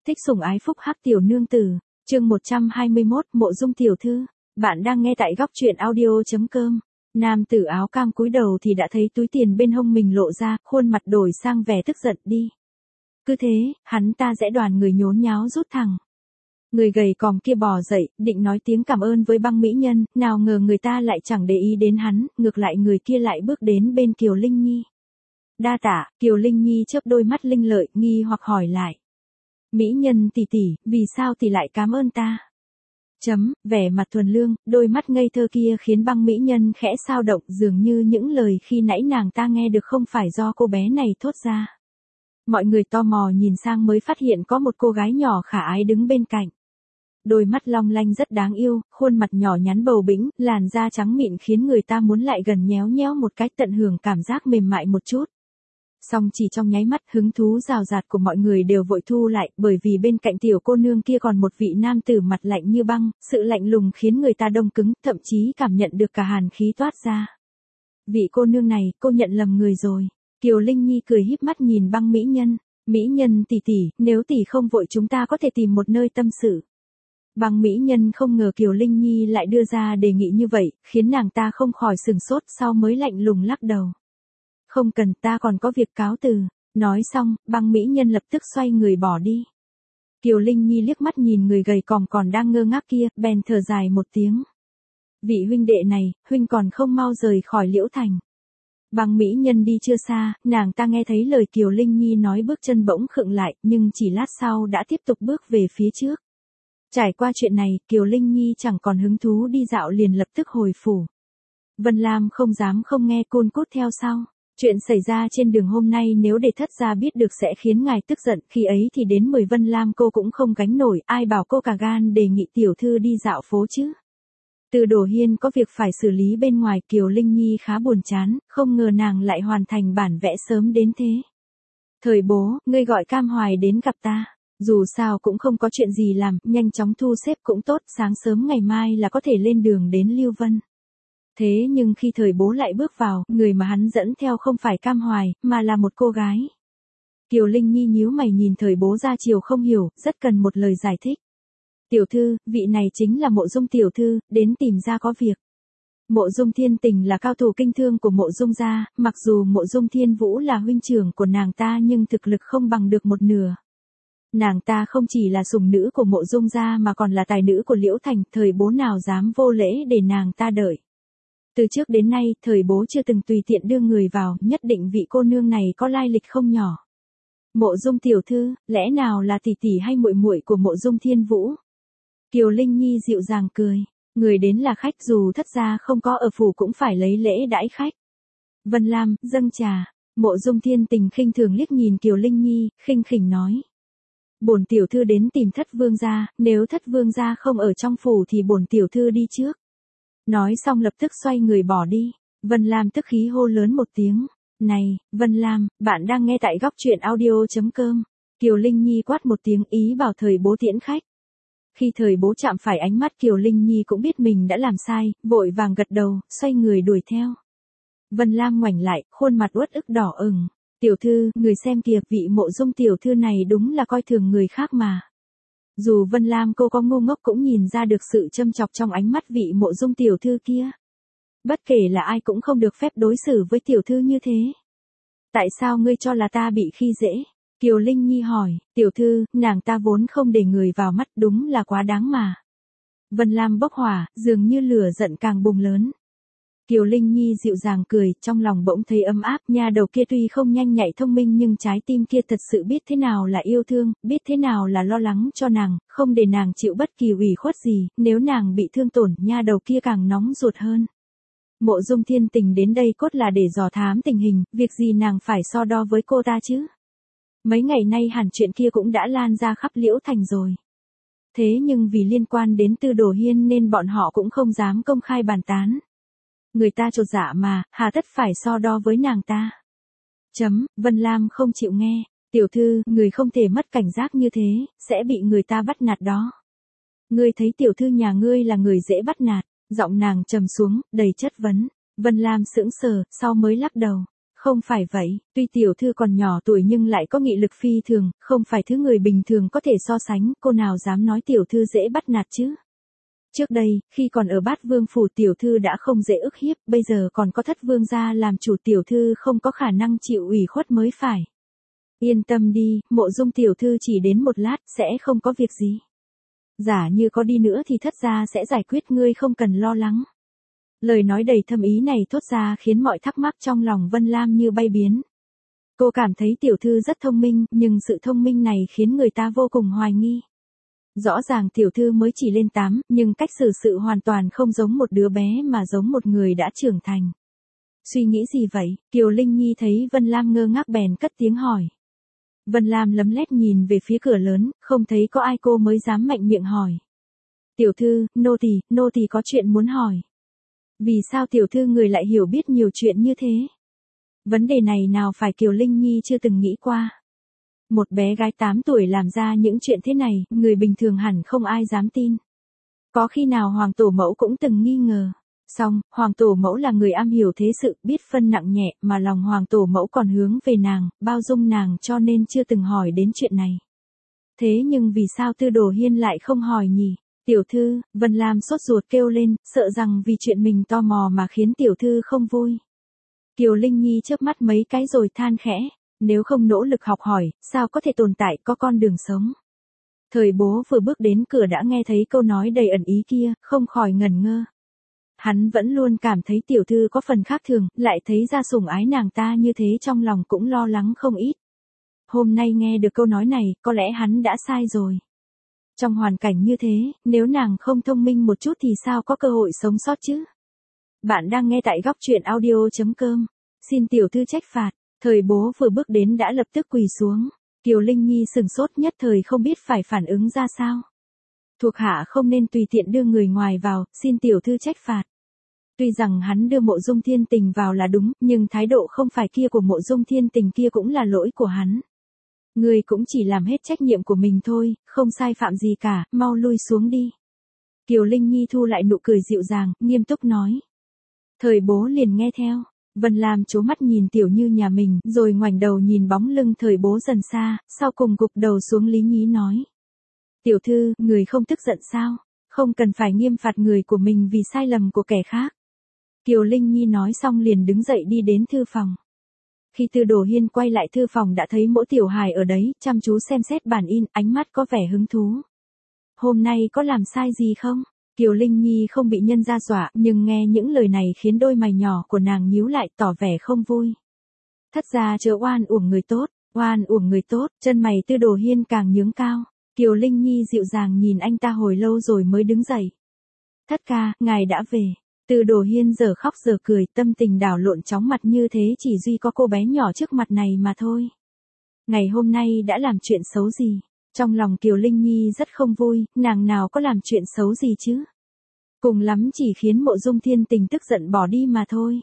thích sủng ái phúc hắc tiểu nương tử, chương 121, Mộ Dung tiểu thư. Bạn đang nghe tại góc truyện audio.com. Nam tử áo cam cúi đầu thì đã thấy túi tiền bên hông mình lộ ra, khuôn mặt đổi sang vẻ tức giận đi. Cứ thế, hắn ta rẽ đoàn người nhốn nháo rút thẳng. Người gầy còm kia bò dậy, định nói tiếng cảm ơn với băng mỹ nhân, nào ngờ người ta lại chẳng để ý đến hắn, ngược lại người kia lại bước đến bên Kiều Linh Nhi. Đa tạ, Kiều Linh Nhi chớp đôi mắt linh lợi, nghi hoặc hỏi lại. Mỹ nhân tỷ tỷ, vì sao tỷ lại cảm ơn ta? Vẻ mặt thuần lương, đôi mắt ngây thơ kia khiến băng mỹ nhân khẽ xao động, dường như những lời khi nãy nàng ta nghe được không phải do cô bé này thốt ra. Mọi người tò mò nhìn sang mới phát hiện có một cô gái nhỏ khả ái đứng bên cạnh. Đôi mắt long lanh rất đáng yêu, khuôn mặt nhỏ nhắn bầu bĩnh, làn da trắng mịn khiến người ta muốn lại gần nhéo nhéo một cách tận hưởng cảm giác mềm mại một chút. Song chỉ trong nháy mắt hứng thú rào rạt của mọi người đều vội thu lại, bởi vì bên cạnh tiểu cô nương kia còn một vị nam tử mặt lạnh như băng, sự lạnh lùng khiến người ta đông cứng, thậm chí cảm nhận được cả hàn khí toát ra. Vị cô nương này, cô nhận lầm người rồi. Kiều Linh Nhi cười híp mắt nhìn băng mỹ nhân. Mỹ nhân tỷ tỷ, nếu tỷ không vội chúng ta có thể tìm một nơi tâm sự. Băng mỹ nhân không ngờ Kiều Linh Nhi lại đưa ra đề nghị như vậy, khiến nàng ta không khỏi sửng sốt, sau mới lạnh lùng lắc đầu. Không cần, ta còn có việc cáo từ. Nói xong, băng mỹ nhân lập tức xoay người bỏ đi. Kiều Linh Nhi liếc mắt nhìn người gầy còm còn đang ngơ ngác kia, bèn thở dài một tiếng. Vị huynh đệ này, huynh còn không mau rời khỏi Liễu Thành. Băng mỹ nhân đi chưa xa, nàng ta nghe thấy lời Kiều Linh Nhi nói, bước chân bỗng khựng lại, nhưng chỉ lát sau đã tiếp tục bước về phía trước. Trải qua chuyện này, Kiều Linh Nhi chẳng còn hứng thú đi dạo liền lập tức hồi phủ. Vân Lam không dám không nghe, cun cút theo sau. Chuyện xảy ra trên đường hôm nay nếu để thất gia biết được sẽ khiến ngài tức giận, khi ấy thì đến 10 Vân Lam cô cũng không gánh nổi, ai bảo cô cả gan đề nghị tiểu thư đi dạo phố chứ. Từ Đổ Hiên có việc phải xử lý bên ngoài, Kiều Linh Nhi khá buồn chán, không ngờ nàng lại hoàn thành bản vẽ sớm đến thế. Thời bố, ngươi gọi Cam Hoài đến gặp ta. Dù sao cũng không có chuyện gì làm, nhanh chóng thu xếp cũng tốt, sáng sớm ngày mai là có thể lên đường đến Lưu Vân. Thế nhưng khi Thời bố lại bước vào, người mà hắn dẫn theo không phải Cam Hoài, mà là một cô gái. Kiều Linh Nhi nhíu mày nhìn Thời bố ra chiều không hiểu, rất cần một lời giải thích. Tiểu thư, vị này chính là Mộ Dung tiểu thư, đến tìm ra có việc. Mộ Dung Thiên Tình là cao thủ kinh thương của Mộ Dung gia, mặc dù Mộ Dung Thiên Vũ là huynh trưởng của nàng ta nhưng thực lực không bằng được một nửa. Nàng ta không chỉ là sủng nữ của Mộ Dung gia mà còn là tài nữ của Liễu Thành, Thời bố nào dám vô lễ để nàng ta đợi. Từ trước đến nay, Thời bố chưa từng tùy tiện đưa người vào, nhất định vị cô nương này có lai lịch không nhỏ. Mộ Dung tiểu thư, lẽ nào là tỷ tỷ hay muội muội của Mộ Dung Thiên Vũ? Kiều Linh Nhi dịu dàng cười, người đến là khách, dù thất gia không có ở phủ cũng phải lấy lễ đãi khách. Vân Lam, dâng trà. Mộ Dung Thiên Tình khinh thường liếc nhìn Kiều Linh Nhi, khinh khỉnh nói. Bổn tiểu thư đến tìm thất vương gia, nếu thất vương gia không ở trong phủ thì bổn tiểu thư đi trước. Nói xong lập tức xoay người bỏ đi. Vân Lam tức khí hô lớn một tiếng. Này, Vân Lam, bạn đang nghe tại góc truyện audio.com. Kiều Linh Nhi quát một tiếng ý bảo Thời bố tiễn khách. Khi Thời bố chạm phải ánh mắt Kiều Linh Nhi cũng biết mình đã làm sai, vội vàng gật đầu, xoay người đuổi theo. Vân Lam ngoảnh lại, khuôn mặt uất ức đỏ ửng. Tiểu thư, người xem kìa, vị Mộ Dung tiểu thư này đúng là coi thường người khác mà. Dù Vân Lam cô có ngu ngốc cũng nhìn ra được sự châm chọc trong ánh mắt vị Mộ Dung tiểu thư kia. Bất kể là ai cũng không được phép đối xử với tiểu thư như thế. Tại sao ngươi cho là ta bị khi dễ? Kiều Linh Nhi hỏi, tiểu thư, nàng ta vốn không để người vào mắt, đúng là quá đáng mà. Vân Lam bốc hỏa, dường như lửa giận càng bùng lớn. Kiều Linh Nhi dịu dàng cười, trong lòng bỗng thấy ấm áp, nha đầu kia tuy không nhanh nhạy thông minh nhưng trái tim kia thật sự biết thế nào là yêu thương, biết thế nào là lo lắng cho nàng, không để nàng chịu bất kỳ ủy khuất gì, nếu nàng bị thương tổn, nha đầu kia càng nóng ruột hơn. Mộ Dung Thiên Tình đến đây cốt là để dò thám tình hình, việc gì nàng phải so đo với cô ta chứ? Mấy ngày nay hẳn chuyện kia cũng đã lan ra khắp Liễu Thành rồi. Thế nhưng vì liên quan đến Từ Đổ Hiên nên bọn họ cũng không dám công khai bàn tán. Người ta chột dạ mà, hà tất phải so đo với nàng ta. Vân Lam không chịu nghe. Tiểu thư, người không thể mất cảnh giác như thế, sẽ bị người ta bắt nạt đó. Ngươi thấy tiểu thư nhà ngươi là người dễ bắt nạt. Giọng nàng trầm xuống, đầy chất vấn. Vân Lam sững sờ, sau mới lắc đầu. Không phải vậy, tuy tiểu thư còn nhỏ tuổi nhưng lại có nghị lực phi thường, không phải thứ người bình thường có thể so sánh, cô nào dám nói tiểu thư dễ bắt nạt chứ. Trước đây, khi còn ở Bát Vương phủ tiểu thư đã không dễ ức hiếp, bây giờ còn có Thất Vương gia làm chủ tiểu thư không có khả năng chịu ủy khuất mới phải. Yên tâm đi, Mộ Dung tiểu thư chỉ đến một lát, sẽ không có việc gì. Giả như có đi nữa thì Thất gia sẽ giải quyết, ngươi không cần lo lắng. Lời nói đầy thâm ý này thốt ra khiến mọi thắc mắc trong lòng Vân Lam như bay biến. Cô cảm thấy tiểu thư rất thông minh, nhưng sự thông minh này khiến người ta vô cùng hoài nghi. Rõ ràng tiểu thư mới chỉ lên 8, nhưng cách xử sự hoàn toàn không giống một đứa bé mà giống một người đã trưởng thành. Suy nghĩ gì vậy? Kiều Linh Nhi thấy Vân Lam ngơ ngác bèn cất tiếng hỏi. Vân Lam lấm lét nhìn về phía cửa lớn, không thấy có ai cô mới dám mạnh miệng hỏi. Tiểu thư, nô tỳ có chuyện muốn hỏi. Vì sao tiểu thư người lại hiểu biết nhiều chuyện như thế? Vấn đề này nào phải Kiều Linh Nhi chưa từng nghĩ qua. Một bé gái 8 tuổi làm ra những chuyện thế này, người bình thường hẳn không ai dám tin. Có khi nào Hoàng Tổ Mẫu cũng từng nghi ngờ. Song, Hoàng Tổ Mẫu là người am hiểu thế sự, biết phân nặng nhẹ, mà lòng Hoàng Tổ Mẫu còn hướng về nàng, bao dung nàng cho nên chưa từng hỏi đến chuyện này. Thế nhưng vì sao Tư Đồ Hiên lại không hỏi nhỉ? Tiểu thư, Vân Lam sốt ruột kêu lên, sợ rằng vì chuyện mình tò mò mà khiến tiểu thư không vui. Kiều Linh Nhi chớp mắt mấy cái rồi than khẽ, nếu không nỗ lực học hỏi, sao có thể tồn tại có con đường sống. Thời bố vừa bước đến cửa đã nghe thấy câu nói đầy ẩn ý kia, không khỏi ngẩn ngơ. Hắn vẫn luôn cảm thấy tiểu thư có phần khác thường, lại thấy ra sủng ái nàng ta như thế trong lòng cũng lo lắng không ít. Hôm nay nghe được câu nói này, có lẽ hắn đã sai rồi. Trong hoàn cảnh như thế, nếu nàng không thông minh một chút thì sao có cơ hội sống sót chứ? Bạn đang nghe tại góc truyện audio.com. Xin tiểu thư trách phạt. Thời bố vừa bước đến đã lập tức quỳ xuống. Kiều Linh Nhi sừng sốt nhất thời không biết phải phản ứng ra sao. Thuộc hạ không nên tùy tiện đưa người ngoài vào, xin tiểu thư trách phạt. Tuy rằng hắn đưa Mộ Dung Thiên Tình vào là đúng, nhưng thái độ không phải kia của Mộ Dung Thiên Tình kia cũng là lỗi của hắn. Người cũng chỉ làm hết trách nhiệm của mình thôi, không sai phạm gì cả, mau lui xuống đi. Kiều Linh Nhi thu lại nụ cười dịu dàng, nghiêm túc nói. Thời bố liền nghe theo. Vân Lam trố mắt nhìn tiểu như nhà mình, rồi ngoảnh đầu nhìn bóng lưng thời bố dần xa, sau cùng gục đầu xuống lý nhí nói. Tiểu thư, người không tức giận sao? Không cần phải nghiêm phạt người của mình vì sai lầm của kẻ khác. Kiều Linh Nhi nói xong liền đứng dậy đi đến thư phòng. Khi Tư Đồ Hiên quay lại thư phòng đã thấy mỗi tiểu hài ở đấy, chăm chú xem xét bản in, ánh mắt có vẻ hứng thú. Hôm nay có làm sai gì không? Kiều Linh Nhi không bị nhân ra dọa, nhưng nghe những lời này khiến đôi mày nhỏ của nàng nhíu lại tỏ vẻ không vui. Thất gia chớ oan uổng người tốt, chân mày Tư Đồ Hiên càng nhướng cao. Kiều Linh Nhi dịu dàng nhìn anh ta hồi lâu rồi mới đứng dậy. Thất ca, ngài đã về. Tư Đồ Hiên giờ khóc giờ cười, tâm tình đảo lộn chóng mặt như thế chỉ duy có cô bé nhỏ trước mặt này mà thôi. Ngày hôm nay đã làm chuyện xấu gì? Trong lòng Kiều Linh Nhi rất không vui, nàng nào có làm chuyện xấu gì chứ? Cùng lắm chỉ khiến Mộ Dung Thiên Tình tức giận bỏ đi mà thôi.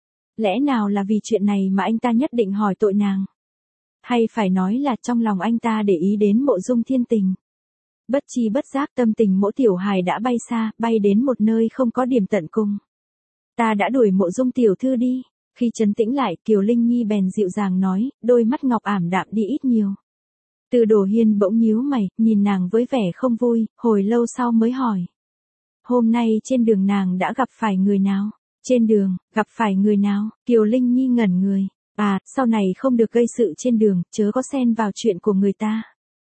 Lẽ nào là vì chuyện này mà anh ta nhất định hỏi tội nàng? Hay phải nói là trong lòng anh ta để ý đến Mộ Dung Thiên Tình? Bất chi bất giác tâm tình mỗi tiểu hài đã bay xa, bay đến một nơi không có điểm tận cùng. Ta đã đuổi Mộ Dung tiểu thư đi. Khi trấn tĩnh lại, Kiều Linh Nhi bèn dịu dàng nói, đôi mắt ngọc ảm đạm đi ít nhiều. Tư Đồ Hiên bỗng nhíu mày, nhìn nàng với vẻ không vui, hồi lâu sau mới hỏi. Hôm nay trên đường nàng đã gặp phải người nào? Trên đường, gặp phải người nào? Kiều Linh Nhi ngẩn người. À, sau này không được gây sự trên đường, chớ có xen vào chuyện của người ta.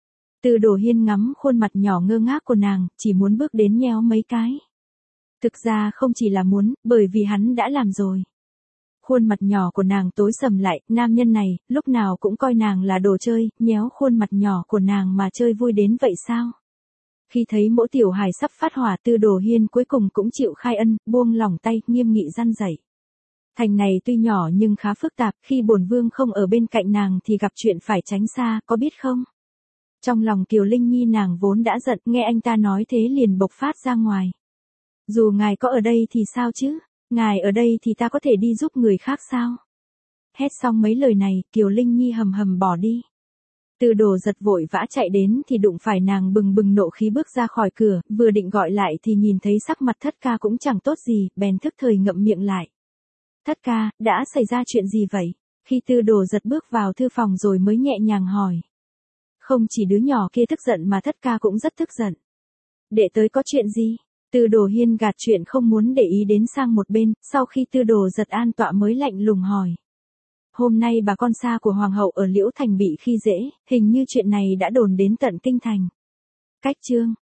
Tư Đồ Hiên ngắm khuôn mặt nhỏ ngơ ngác của nàng, chỉ muốn bước đến nhéo mấy cái. Thực ra không chỉ là muốn, bởi vì hắn đã làm rồi. Khuôn mặt nhỏ của nàng tối sầm lại, nam nhân này, lúc nào cũng coi nàng là đồ chơi, nhéo khuôn mặt nhỏ của nàng mà chơi vui đến vậy sao? Khi thấy mỗi tiểu hài sắp phát hỏa, Tư Đồ Hiên cuối cùng cũng chịu khai ân, buông lỏng tay, nghiêm nghị răn dạy. Thành này tuy nhỏ nhưng khá phức tạp, khi bổn vương không ở bên cạnh nàng thì gặp chuyện phải tránh xa, có biết không? Trong lòng Kiều Linh Nhi nàng vốn đã giận, nghe anh ta nói thế liền bộc phát ra ngoài. Dù ngài có ở đây thì sao chứ? Ngài ở đây thì ta có thể đi giúp người khác sao? Hét xong mấy lời này, Kiều Linh Nhi hầm hầm bỏ đi. Tư Đồ giật vội vã chạy đến thì đụng phải nàng bừng bừng nộ khí bước ra khỏi cửa, vừa định gọi lại thì nhìn thấy sắc mặt Thất ca cũng chẳng tốt gì, bèn thức thời ngậm miệng lại. Thất ca, đã xảy ra chuyện gì vậy? Khi Tư Đồ Giật bước vào thư phòng rồi mới nhẹ nhàng hỏi. Không chỉ đứa nhỏ kia tức giận mà Thất ca cũng rất tức giận. Đệ tới có chuyện gì? Tư Đồ Hiên gạt chuyện không muốn để ý đến sang một bên, sau khi Tư Đồ Giật an tọa mới lạnh lùng hỏi. Hôm nay bà con xa của Hoàng hậu ở Liễu Thành bị khi dễ, hình như chuyện này đã đồn đến tận kinh thành. Cách chương